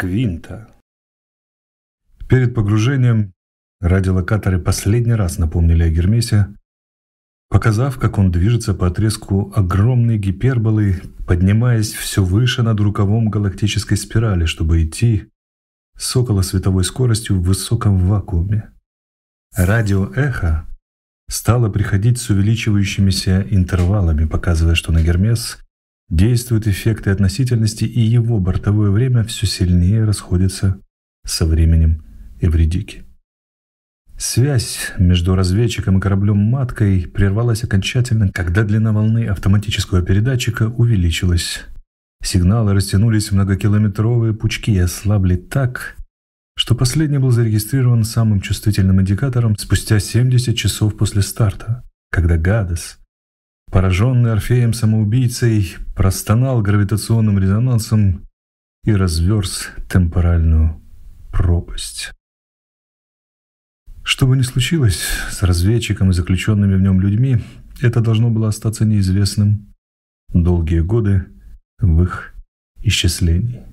Квинта. Перед погружением радиолокаторы последний раз напомнили о Гермесе, показав, как он движется по отрезку огромной гиперболы, поднимаясь все выше над рукавом галактической спирали, чтобы идти с околосветовой скоростью в высоком вакууме. Радиоэхо стало приходить с увеличивающимися интервалами, показывая, что на Гермес действуют эффекты относительности, и его бортовое время все сильнее расходится со временем Эвридики. Связь между разведчиком и кораблем-маткой прервалась окончательно, когда длина волны автоматического передатчика увеличилась. Сигналы растянулись в многокилометровые пучки и ослабли так, что последний был зарегистрирован самым чувствительным индикатором спустя 70 часов после старта, когда Гадес, пораженный Орфеем-самоубийцей, простонал гравитационным резонансом и разверз темпоральную пропасть. Что бы ни случилось с разведчиком и заключенными в нем людьми, это должно было остаться неизвестным долгие годы в их исчислении.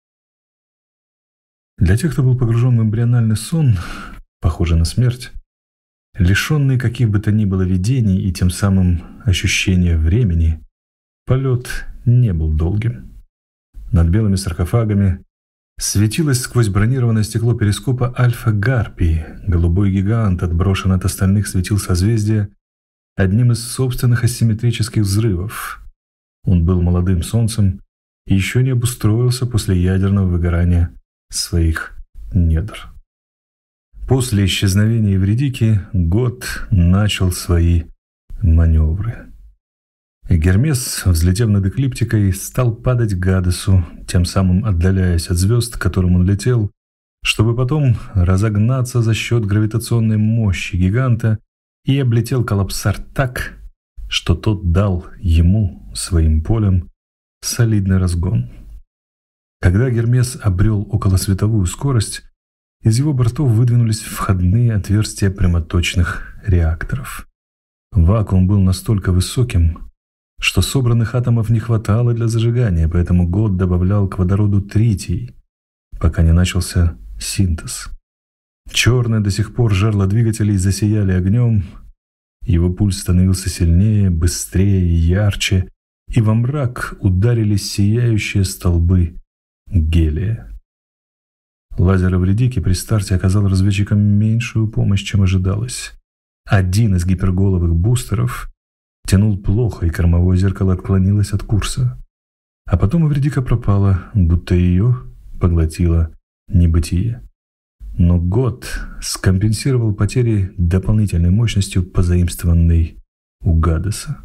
Для тех, кто был погружен в эмбриональный сон, похожий на смерть, лишенный каких бы то ни было видений и тем самым ощущения времени, полет не был долгим. Над белыми саркофагами светилось сквозь бронированное стекло перископа Альфа-Гарпий, голубой гигант, отброшен от остальных светил созвездия одним из собственных асимметрических взрывов. Он был молодым солнцем и еще не обустроился после ядерного выгорания своих недр. После исчезновения Эвридики Год начал свои маневры. Гермес, взлетев над эклиптикой, стал падать к Гадесу, тем самым отдаляясь от звезд, к которым он летел, чтобы потом разогнаться за счет гравитационной мощи гиганта, и облетел коллапсар так, что тот дал ему, своим полем, солидный разгон. Когда Гермес обрел околосветовую скорость, из его бортов выдвинулись входные отверстия прямоточных реакторов. Вакуум был настолько высоким, что собранных атомов не хватало для зажигания, поэтому Год добавлял к водороду тритий, пока не начался синтез. Черные до сих пор жерла двигателей засияли огнем, его пульс становился сильнее, быстрее и ярче, и во мрак ударились сияющие столбы гелия. Лазер Эвридики при старте оказал разведчикам меньшую помощь, чем ожидалось. Один из гиперголовых бустеров тянул плохо, и кормовое зеркало отклонилось от курса. А потом Эвридика пропала, будто ее поглотило небытие. Но Год скомпенсировал потери дополнительной мощностью, позаимствованной у Гадеса.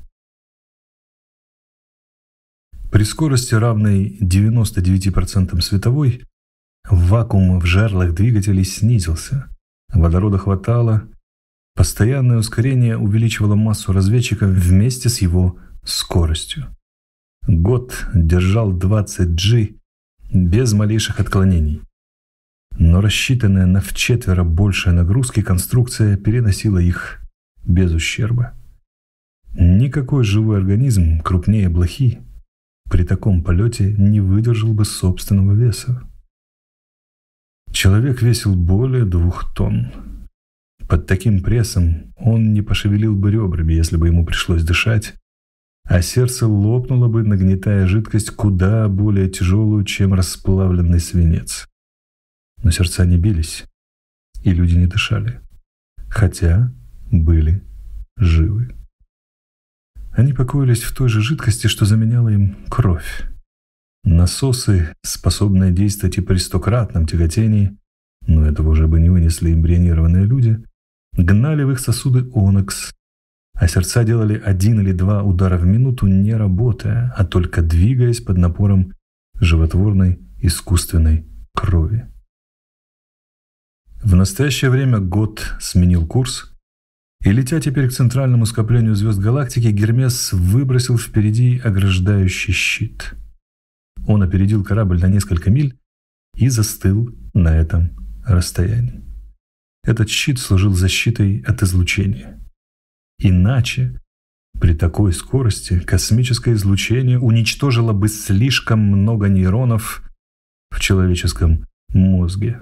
При скорости, равной 99% световой, вакуум в жерлах двигателей снизился. Водорода хватало. Постоянное ускорение увеличивало массу разведчика вместе с его скоростью. Год держал 20 G без малейших отклонений. Но рассчитанная на вчетверо большая нагрузки конструкция переносила их без ущерба. Никакой живой организм крупнее блохи при таком полете не выдержал бы собственного веса. Человек весил более 2 тонн. Под таким прессом он не пошевелил бы ребрами, если бы ему пришлось дышать, а сердце лопнуло бы, нагнетая жидкость куда более тяжелую, чем расплавленный свинец. Но сердца не бились, и люди не дышали, хотя были живы. Они покоились в той же жидкости, что заменяла им кровь. Насосы, способные действовать и при 100-кратном тяготении, но этого уже бы не вынесли эмбрионированные люди, гнали в их сосуды онокс, а сердца делали 1 или 2 удара в минуту, не работая, а только двигаясь под напором животворной искусственной крови. В настоящее время Год сменил курс, и, летя теперь к центральному скоплению звезд галактики, Гермес выбросил впереди ограждающий щит. Он опередил корабль на несколько миль и застыл на этом расстоянии. Этот щит служил защитой от излучения. Иначе, при такой скорости, космическое излучение уничтожило бы слишком много нейронов, в человеческом мозге.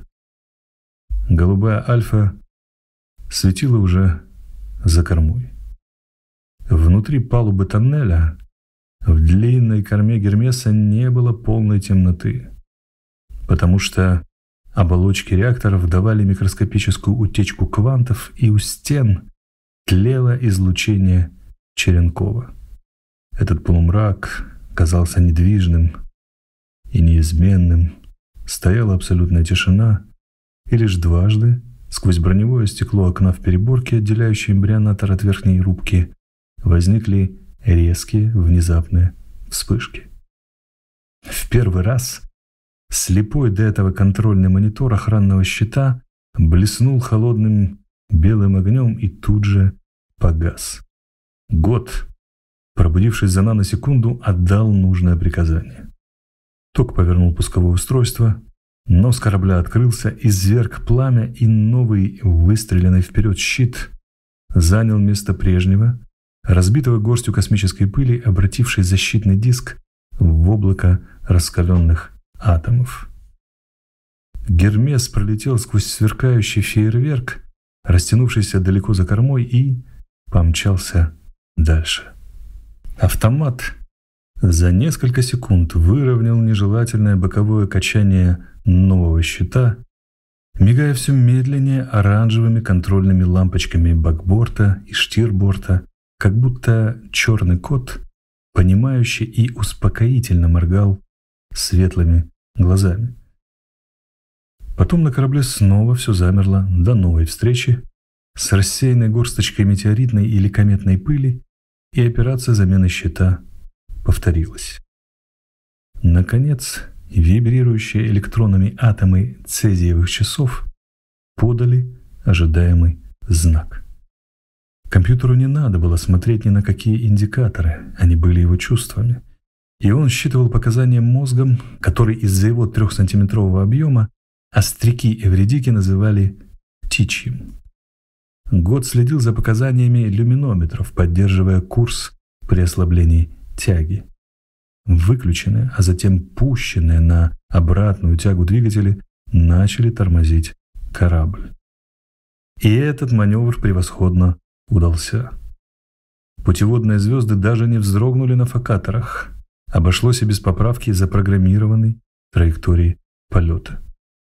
Голубая Альфа светила уже за кормой. Внутри палубы тоннеля в длинной корме Гермеса не было полной темноты, потому что оболочки реакторов давали микроскопическую утечку квантов, и у стен тлело излучение Черенкова. Этот полумрак казался недвижным и неизменным. Стояла абсолютная тишина, и лишь дважды сквозь броневое стекло окна в переборке, отделяющее эмбрионатор от верхней рубки, возникли резкие, внезапные вспышки. В первый раз слепой до этого контрольный монитор охранного щита блеснул холодным белым огнем и тут же погас. Год, пробудившись за наносекунду, отдал нужное приказание. Ток повернул пусковое устройство, нос корабля открылся, изверг пламя, и новый выстреленный вперед щит занял место прежнего, разбитого горстью космической пыли, обративший защитный диск в облако раскаленных атомов. Гермес пролетел сквозь сверкающий фейерверк, растянувшийся далеко за кормой, и помчался дальше. Автомат за несколько секунд выровнял нежелательное боковое качание нового щита, мигая все медленнее оранжевыми контрольными лампочками бакборта и штирборта, как будто черный кот, понимающий и успокоительно моргал светлыми глазами. Потом на корабле снова все замерло до новой встречи с рассеянной горсточкой метеоритной или кометной пыли, и операция замены щита повторилась. Наконец, вибрирующие электронами атомы цезиевых часов подали ожидаемый знак. Компьютеру не надо было смотреть ни на какие индикаторы, они были его чувствами. И он считывал показания мозгом, который из-за его 3-сантиметрового объема остряки-эвредики называли птичьим. Год следил за показаниями люминометров, поддерживая курс при ослаблении тяги. Выключенные, а затем пущенные на обратную тягу двигатели начали тормозить корабль. И этот маневр превосходно удался. Путеводные звезды даже не вздрогнули на фокаторах. Обошлось и без поправки запрограммированной траектории полета.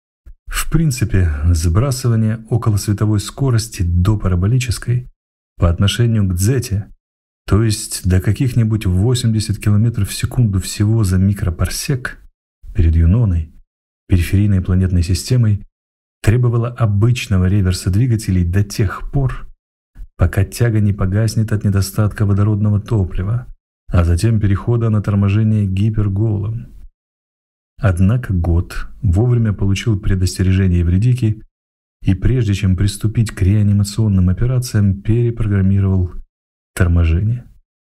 В принципе, сбрасывание околосветовой скорости до параболической по отношению к дзете, то есть до каких-нибудь 80 км в секунду всего за микропарсек перед Юноной, периферийной планетной системой, требовало обычного реверса двигателей до тех пор, пока тяга не погаснет от недостатка водородного топлива, а затем перехода на торможение гиперголом. Однако Год вовремя получил предостережение Эвредики и прежде чем приступить к реанимационным операциям, перепрограммировал торможение.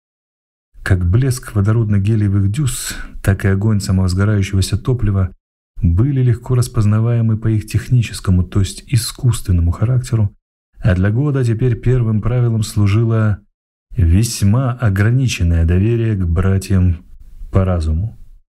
Как блеск водородно-гелиевых дюз, так и огонь самовозгорающегося топлива были легко распознаваемы по их техническому, то есть искусственному характеру, а для Года теперь первым правилом служило весьма ограниченное доверие к братьям по разуму.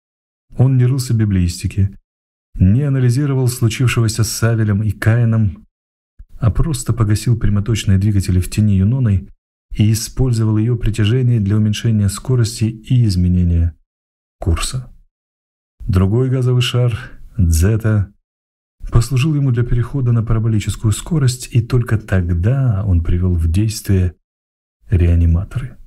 Он не рылся в библеистике, не анализировал случившегося с Савелем и Каином, а просто погасил прямоточные двигатели в тени Юноной и использовал ее притяжение для уменьшения скорости и изменения курса. Другой газовый шар, Дзета, послужил ему для перехода на параболическую скорость, и только тогда он привел в действие реаниматоры.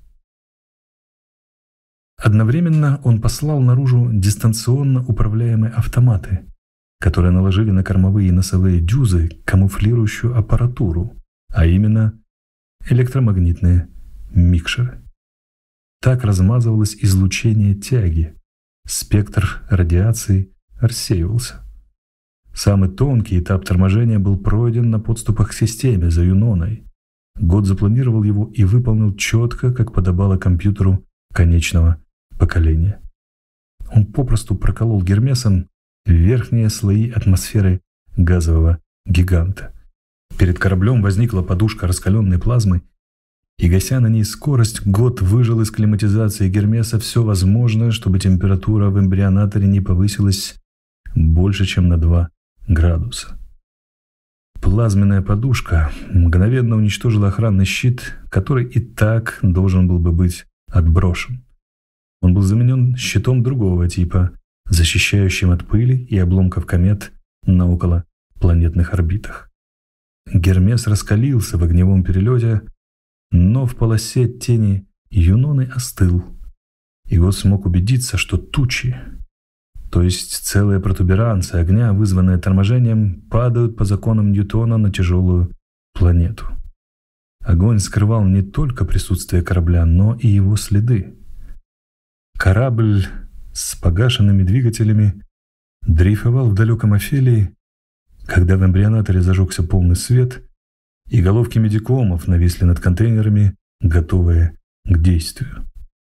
Одновременно он послал наружу дистанционно управляемые автоматы, которые наложили на кормовые и носовые дюзы камуфлирующую аппаратуру, а именно электромагнитные микшеры. Так размазывалось излучение тяги, спектр радиации рассеивался. Самый тонкий этап торможения был пройден на подступах к системе за Юноной. Год запланировал его и выполнил четко, как подобало компьютеру конечного поколения. Он попросту проколол Гермесом верхние слои атмосферы газового гиганта. Перед кораблем возникла подушка раскаленной плазмы, и, гася на ней скорость, Год выжал из климатизации Гермеса все возможное, чтобы температура в эмбрионаторе не повысилась больше, чем на 2 градуса. Плазменная подушка мгновенно уничтожила охранный щит, который и так должен был бы быть отброшен. Он был заменен щитом другого типа, защищающим от пыли и обломков комет на околопланетных орбитах. Гермес раскалился в огневом перелете, но в полосе тени Юноны остыл, и Гот смог убедиться, что тучи, то есть целая протуберанция огня, вызванная торможением, падают по законам Ньютона на тяжелую планету. Огонь скрывал не только присутствие корабля, но и его следы. Корабль с погашенными двигателями дрейфовал в далеком Офелии, когда в эмбрионаторе зажегся полный свет, и головки медикомов нависли над контейнерами, готовые к действию.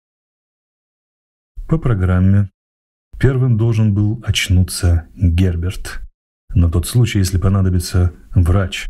По программе первым должен был очнуться Герберт, на тот случай, если понадобится врач.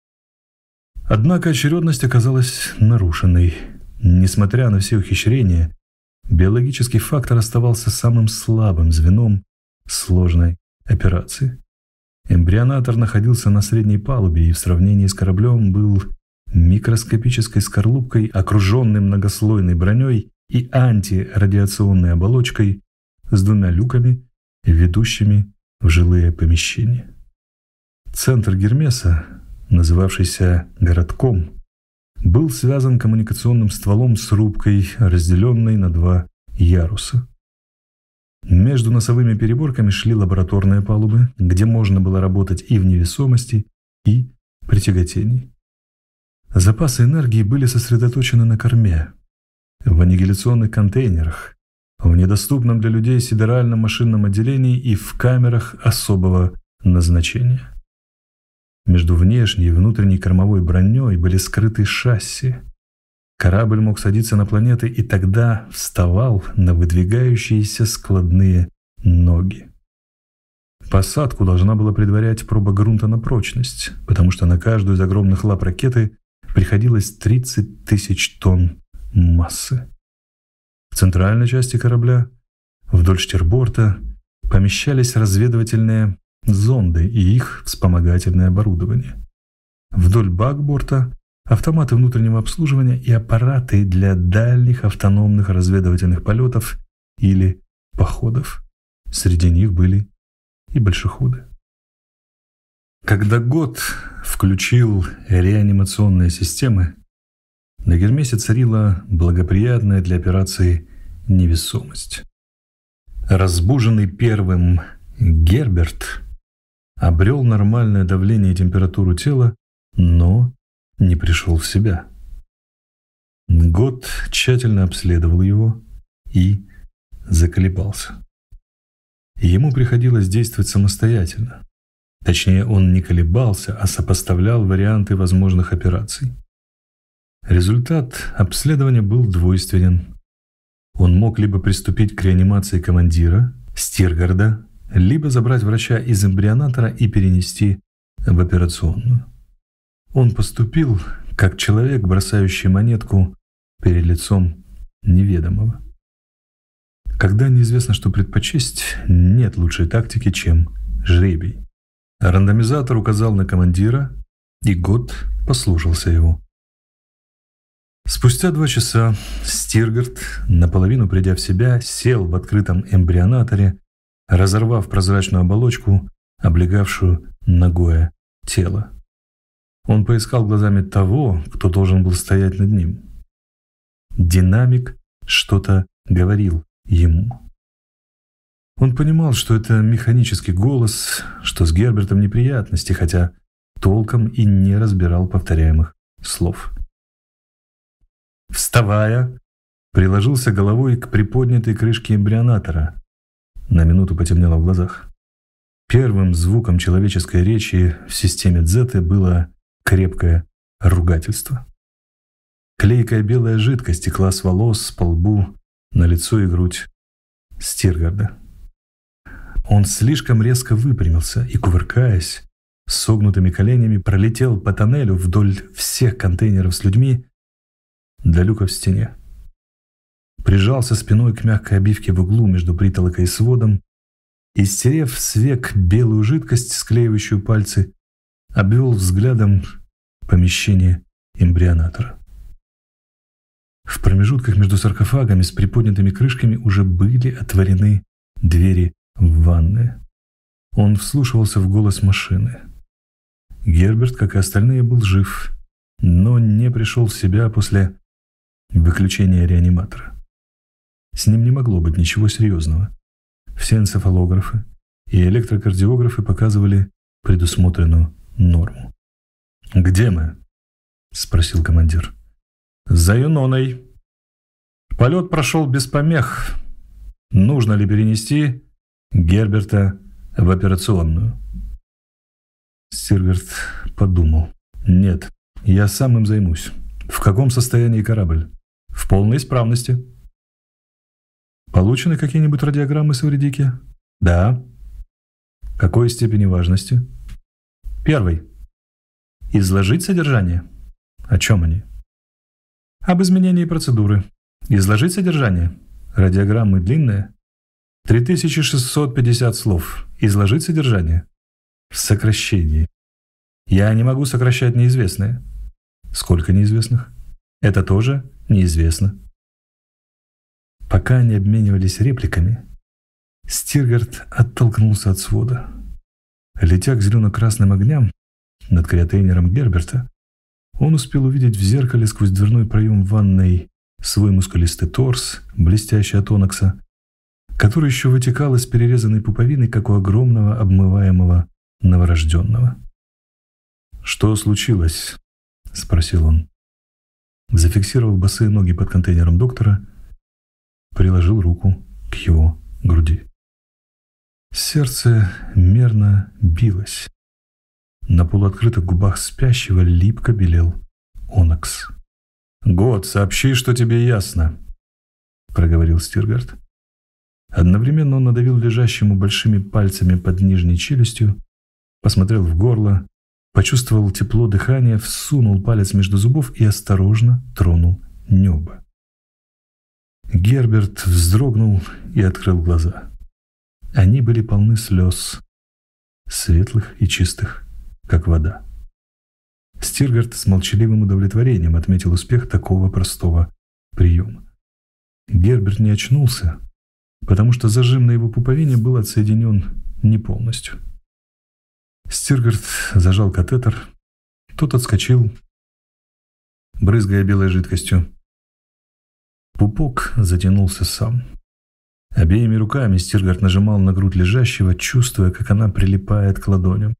Однако очередность оказалась нарушенной. Несмотря на все ухищрения, биологический фактор оставался самым слабым звеном сложной операции. Эмбрионатор находился на средней палубе и в сравнении с кораблем был микроскопической скорлупкой, окруженной многослойной броней и антирадиационной оболочкой с 2 люками, ведущими в жилые помещения. Центр Гермеса, называвшийся городком, был связан коммуникационным стволом с рубкой, разделенной на 2 яруса. Между носовыми переборками шли лабораторные палубы, где можно было работать и в невесомости, и при тяготении. Запасы энергии были сосредоточены на корме, в аннигиляционных контейнерах, в недоступном для людей сидеральном машинном отделении и в камерах особого назначения. Между внешней и внутренней кормовой броней были скрыты шасси. Корабль мог садиться на планеты и тогда вставал на выдвигающиеся складные ноги. Посадку должна была предварять проба грунта на прочность, потому что на каждую из огромных лап ракеты приходилось 30 тысяч тонн массы. В центральной части корабля, вдоль штирборта, помещались разведывательные зонды и их вспомогательное оборудование. Вдоль бакборта — автоматы внутреннего обслуживания и аппараты для дальних автономных разведывательных полетов или походов. Среди них были и большеходы. Когда Гот включил реанимационные системы, на Гермесе царила благоприятная для операции невесомость. Разбуженный первым Герберт обрел нормальное давление и температуру тела, но не пришел в себя. Гот тщательно обследовал его и заколебался. Ему приходилось действовать самостоятельно. Точнее, он не колебался, а сопоставлял варианты возможных операций. Результат обследования был двойственен. Он мог либо приступить к реанимации командира, Стиргарда, либо забрать врача из эмбрионатора и перенести в операционную. Он поступил как человек, бросающий монетку перед лицом неведомого. Когда неизвестно, что предпочесть, нет лучшей тактики, чем жребий. Рандомизатор указал на командира, и Гот послушался его. Спустя 2 часа Стиргард, наполовину придя в себя, сел в открытом эмбрионаторе, разорвав прозрачную оболочку, облегавшую ногое тело. Он поискал глазами того, кто должен был стоять над ним. Динамик что-то говорил ему. Он понимал, что это механический голос, что с Гербертом неприятности, хотя толком и не разбирал повторяемых слов. Вставая, приложился головой к приподнятой крышке эмбрионатора. На минуту потемнело в глазах. Первым звуком человеческой речи в системе Дзеты было крепкое ругательство. Клейкая белая жидкость текла с волос по лбу на лицо и грудь Стиргарда. Он слишком резко выпрямился и, кувыркаясь, согнутыми коленями пролетел по тоннелю вдоль всех контейнеров с людьми до люка в стене. Прижался спиной к мягкой обивке в углу между притолокой и сводом и, стерев с век белую жидкость, склеивающую пальцы, обвел взглядом помещение эмбрионатора. В промежутках между саркофагами с приподнятыми крышками уже были отворены двери в ванную. Он вслушивался в голос машины. Герберт, как и остальные, был жив, но не пришел в себя после выключения реаниматора. С ним не могло быть ничего серьезного. Все энцефалографы и электрокардиографы показывали предусмотренную норму. «Где мы?» — спросил командир. «За Юноной. Полет прошел без помех. Нужно ли перенести Герберта в операционную?» Стиргарт подумал. «Нет, я сам им займусь. В каком состоянии корабль?» «В полной исправности». «Получены какие-нибудь радиограммы с Эвредики?» «Да». «Какой степени важности?» «Первый. Изложить содержание». «О чем они?» «Об изменении процедуры». «Изложить содержание». «Радиограммы длинные?» 3650 слов. Изложить содержание. В сокращении. Я не могу сокращать неизвестное. Сколько неизвестных? Это тоже неизвестно. Пока они обменивались репликами, Стиргарт оттолкнулся от свода. Летя к зелено-красным огням над криотейнером Герберта, он успел увидеть в зеркале сквозь дверной проем ванной свой мускулистый торс, блестящий от онокса, который еще вытекал из перерезанной пуповины, как у огромного обмываемого новорожденного. «Что случилось?» — спросил он. Зафиксировал босые ноги под контейнером доктора, приложил руку к его груди. Сердце мерно билось. На полуоткрытых губах спящего липко белел онокс. «Год, сообщи, что тебе ясно», — проговорил Стиргарт. Одновременно он надавил лежащему большими пальцами под нижней челюстью, посмотрел в горло, почувствовал тепло дыхания, всунул палец между зубов и осторожно тронул небо. Герберт вздрогнул и открыл глаза. Они были полны слез, светлых и чистых, как вода. Стиргарт с молчаливым удовлетворением отметил успех такого простого приема. Герберт не очнулся, потому что зажим на его пуповине был отсоединен не полностью. Стиргарт зажал катетер, тот отскочил, брызгая белой жидкостью. Пупок затянулся сам. Обеими руками Стиргарт нажимал на грудь лежащего, чувствуя, как она прилипает к ладоням.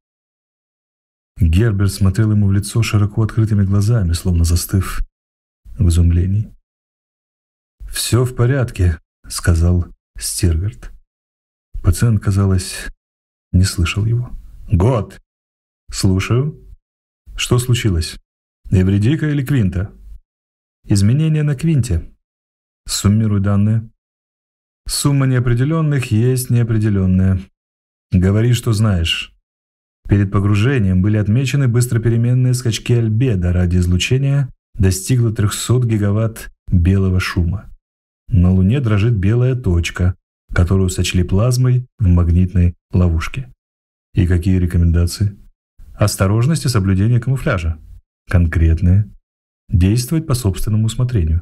Герберт смотрел ему в лицо широко открытыми глазами, словно застыв в изумлении. «Все в порядке», — сказал Стиргарт. Пациент, казалось, не слышал его. «Год!» «Слушаю. Что случилось? Эвредика или Квинта?» «Изменения на Квинте. Суммируй данные». «Сумма неопределенных есть неопределенная. Говори, что знаешь». Перед погружением были отмечены быстропеременные скачки альбедо, ради излучения достигло 300 гигаватт белого шума. На Луне дрожит белая точка, которую сочли плазмой в магнитной ловушке. И какие рекомендации? Осторожность и соблюдение камуфляжа. Конкретные. Действовать по собственному усмотрению.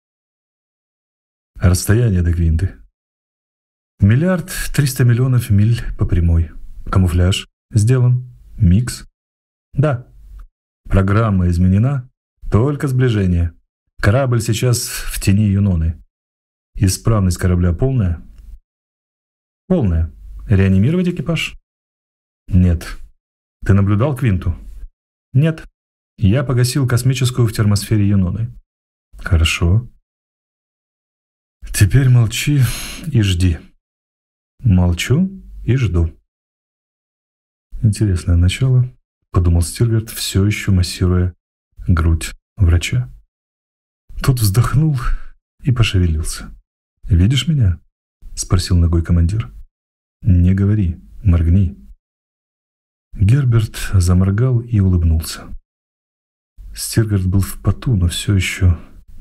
Расстояние до Квинты. 1 300 000 000 миль по прямой. Камуфляж сделан. Микс. Да. Программа изменена. Только сближение. Корабль сейчас в тени Юноны. Исправность корабля полная? Полная. Реанимировать экипаж? Нет. Ты наблюдал Квинту? Нет. Я погасил космическую в термосфере Юноны. Хорошо. Теперь молчи и жди. Молчу и жду. Интересное начало, подумал Стиргарт, все еще массируя грудь врача. Тот вздохнул и пошевелился. «Видишь меня?» — спросил ногой командир. «Не говори, моргни». Герберт заморгал и улыбнулся. Стиргарт был в поту, но все еще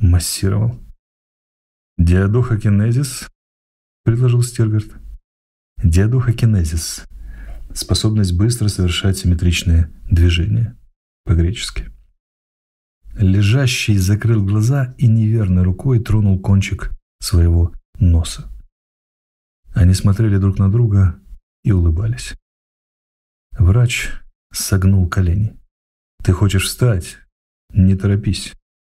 массировал. «Диадохокинезис?» — предложил Стиргарт. диадохокинезис — способность быстро совершать симметричные движения, по-гречески. Лежащий закрыл глаза и неверной рукой тронул кончик своего носа. Они смотрели друг на друга и улыбались. Врач согнул колени. «Ты хочешь встать? Не торопись».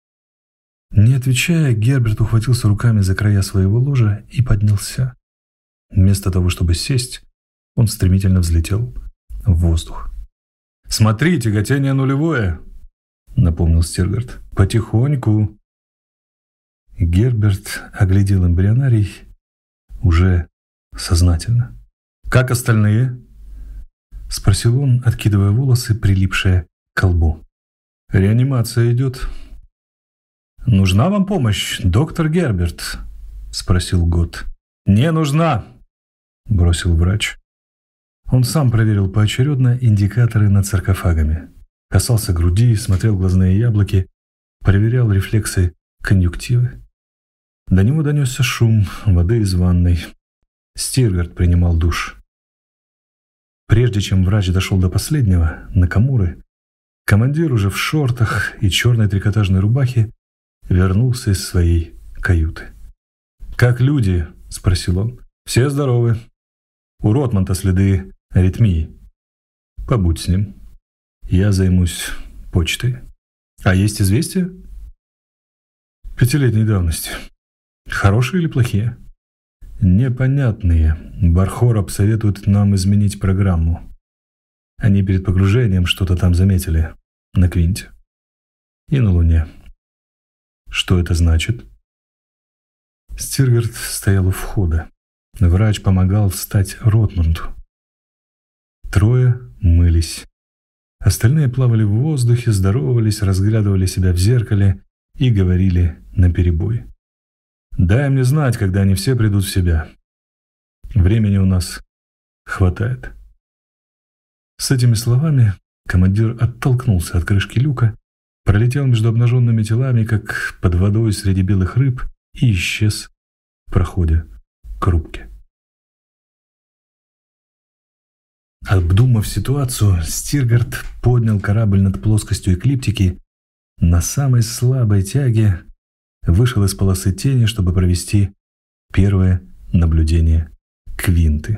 Не отвечая, Герберт ухватился руками за края своего ложа и поднялся. Вместо того, чтобы сесть, он стремительно взлетел в воздух. «Смотри, тяготение нулевое!» — напомнил Стиргарт. «Потихоньку». Герберт оглядел эмбрионарий уже сознательно. «Как остальные?» — спросил он, откидывая волосы, прилипшие к лбу. «Реанимация идет». «Нужна вам помощь, доктор Герберт?» — спросил Гот. «Не нужна!» — бросил врач. Он сам проверил поочередно индикаторы над саркофагами. Касался груди, смотрел в глазные яблоки, проверял рефлексы конъюнктивы. До него донесся шум воды из ванной. Стиргарт принимал душ. Прежде чем врач дошел до последнего, Накамуры, командир уже в шортах и черной трикотажной рубахе вернулся из своей каюты. «Как люди?» — спросил он. «Все здоровы. У Ротмонта следы аритмии. Побудь с ним. Я займусь почтой. А есть известия?» «5-летней давности. Хорошие или плохие?» «Непонятные. Бархороб советует нам изменить программу. Они перед погружением что-то там заметили на Квинте и на Луне». «Что это значит?» Стиргарт стоял у входа. Врач помогал встать Ротмонду. Трое мылись. Остальные плавали в воздухе, здоровались, разглядывали себя в зеркале и говорили наперебой. «Дай мне знать, когда они все придут в себя. Времени у нас хватает». С этими словами командир оттолкнулся от крышки люка, пролетел между обнаженными телами, как под водой среди белых рыб, и исчез в проходе к рубке. Обдумав ситуацию, Стиргарт поднял корабль над плоскостью эклиптики, на самой слабой тяге вышел из полосы тени, чтобы провести первое наблюдение Квинты.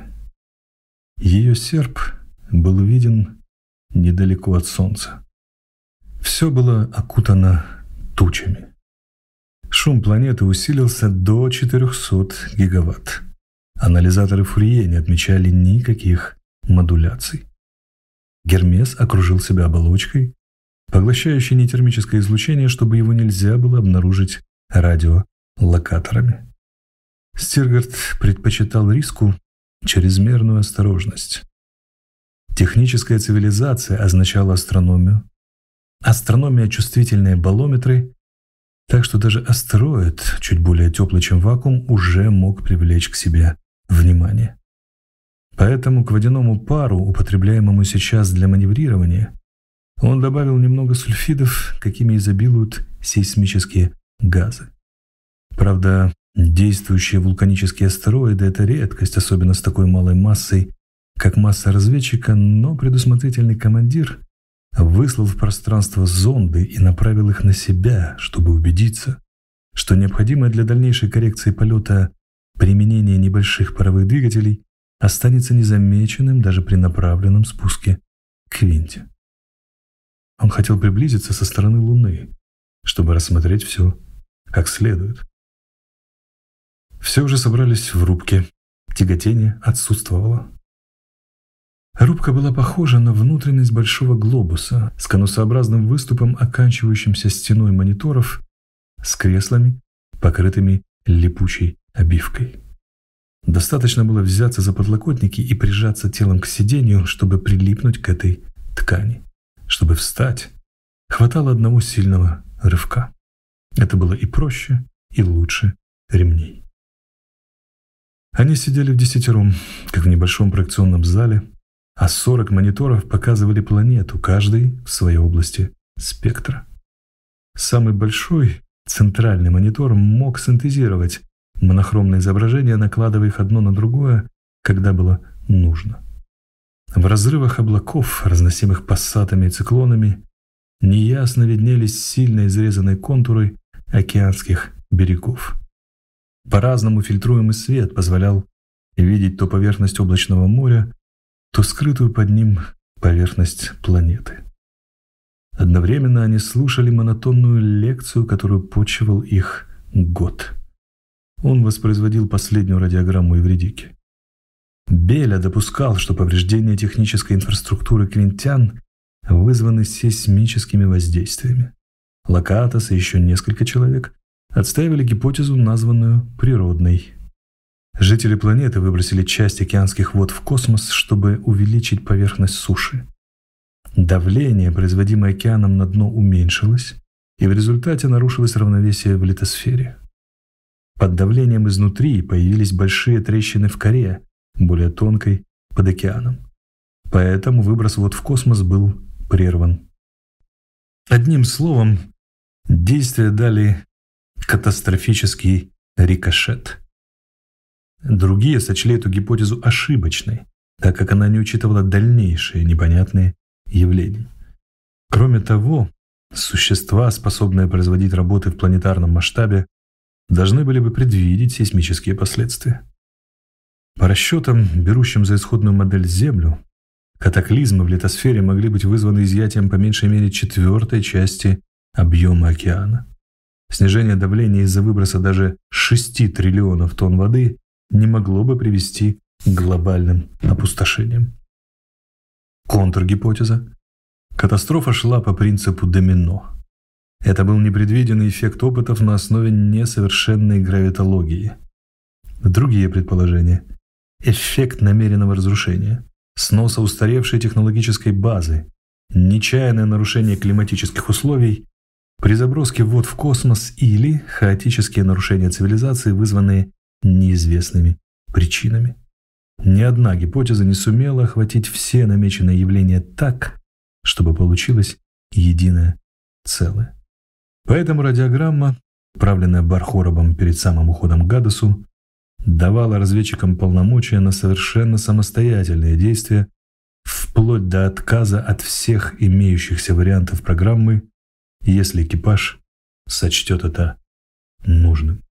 Ее серп был виден недалеко от Солнца. Все было окутано тучами. Шум планеты усилился до 400 гигаватт. Анализаторы Фурье не отмечали никаких модуляций. Гермес окружил себя оболочкой, поглощающей нетермическое излучение, чтобы его нельзя было обнаружить радиолокаторами. Стиргарт предпочитал риску чрезмерную осторожность. Техническая цивилизация означала астрономию, астрономия — чувствительные балометры, так что даже астероид, чуть более теплый, чем вакуум, уже мог привлечь к себе внимание. Поэтому к водяному пару, употребляемому сейчас для маневрирования, он добавил немного сульфидов, какими изобилуют сейсмические газы. Правда, действующие вулканические астероиды — это редкость, особенно с такой малой массой, как масса разведчика, но предусмотрительный командир выслал в пространство зонды и направил их на себя, чтобы убедиться, что необходимое для дальнейшей коррекции полета применение небольших паровых двигателей останется незамеченным даже при направленном спуске к Квинте. Он хотел приблизиться со стороны Луны, чтобы рассмотреть все как следует. Все уже собрались в рубке. Тяготение отсутствовало. Рубка была похожа на внутренность большого глобуса с конусообразным выступом, оканчивающимся стеной мониторов, с креслами, покрытыми липучей обивкой. Достаточно было взяться за подлокотники и прижаться телом к сиденью, чтобы прилипнуть к этой ткани. Чтобы встать, хватало одного сильного рывка. Это было и проще, и лучше ремней. Они сидели вдесятером, как в небольшом проекционном зале, а 40 мониторов показывали планету, каждый в своей области спектра. Самый большой, центральный монитор мог синтезировать монохромные изображения, накладывая их одно на другое, когда было нужно. В разрывах облаков, разносимых пассатами и циклонами, неясно виднелись сильно изрезанные контуры океанских берегов. По-разному фильтруемый свет позволял видеть то поверхность облачного моря, то скрытую под ним поверхность планеты. Одновременно они слушали монотонную лекцию, которую почивал их год. Он воспроизводил последнюю радиограмму Эвридики. Беля допускал, что повреждения технической инфраструктуры Квинтян вызваны сейсмическими воздействиями. Локатос и еще несколько человек отстаивали гипотезу, названную природной. Жители планеты выбросили часть океанских вод в космос, чтобы увеличить поверхность суши. Давление, производимое океаном на дно, уменьшилось, и в результате нарушилось равновесие в литосфере. Под давлением изнутри появились большие трещины в коре, более тонкой, под океаном. Поэтому выброс вод в космос был прерван. Одним словом, действия дали катастрофический рикошет. Другие сочли эту гипотезу ошибочной, так как она не учитывала дальнейшие непонятные явления. Кроме того, существа, способные производить работы в планетарном масштабе, должны были бы предвидеть сейсмические последствия. По расчетам, берущим за исходную модель Землю, катаклизмы в литосфере могли быть вызваны изъятием по меньшей мере 1/4 части объема океана. Снижение давления из-за выброса даже 6 триллионов тонн воды не могло бы привести к глобальным опустошениям. Контргипотеза. Катастрофа шла по принципу домино. Это был непредвиденный эффект опытов на основе несовершенной гравитологии. Другие предположения. Эффект намеренного разрушения, сноса устаревшей технологической базы, нечаянное нарушение климатических условий при заброске вод в космос или хаотические нарушения цивилизации, вызванные неизвестными причинами. Ни одна гипотеза не сумела охватить все намеченные явления так, чтобы получилось единое целое. Поэтому радиограмма, отправленная Бар-Хоробом перед самым уходом к Гадесу, давала разведчикам полномочия на совершенно самостоятельные действия, вплоть до отказа от всех имеющихся вариантов программы, если экипаж сочтет это нужным.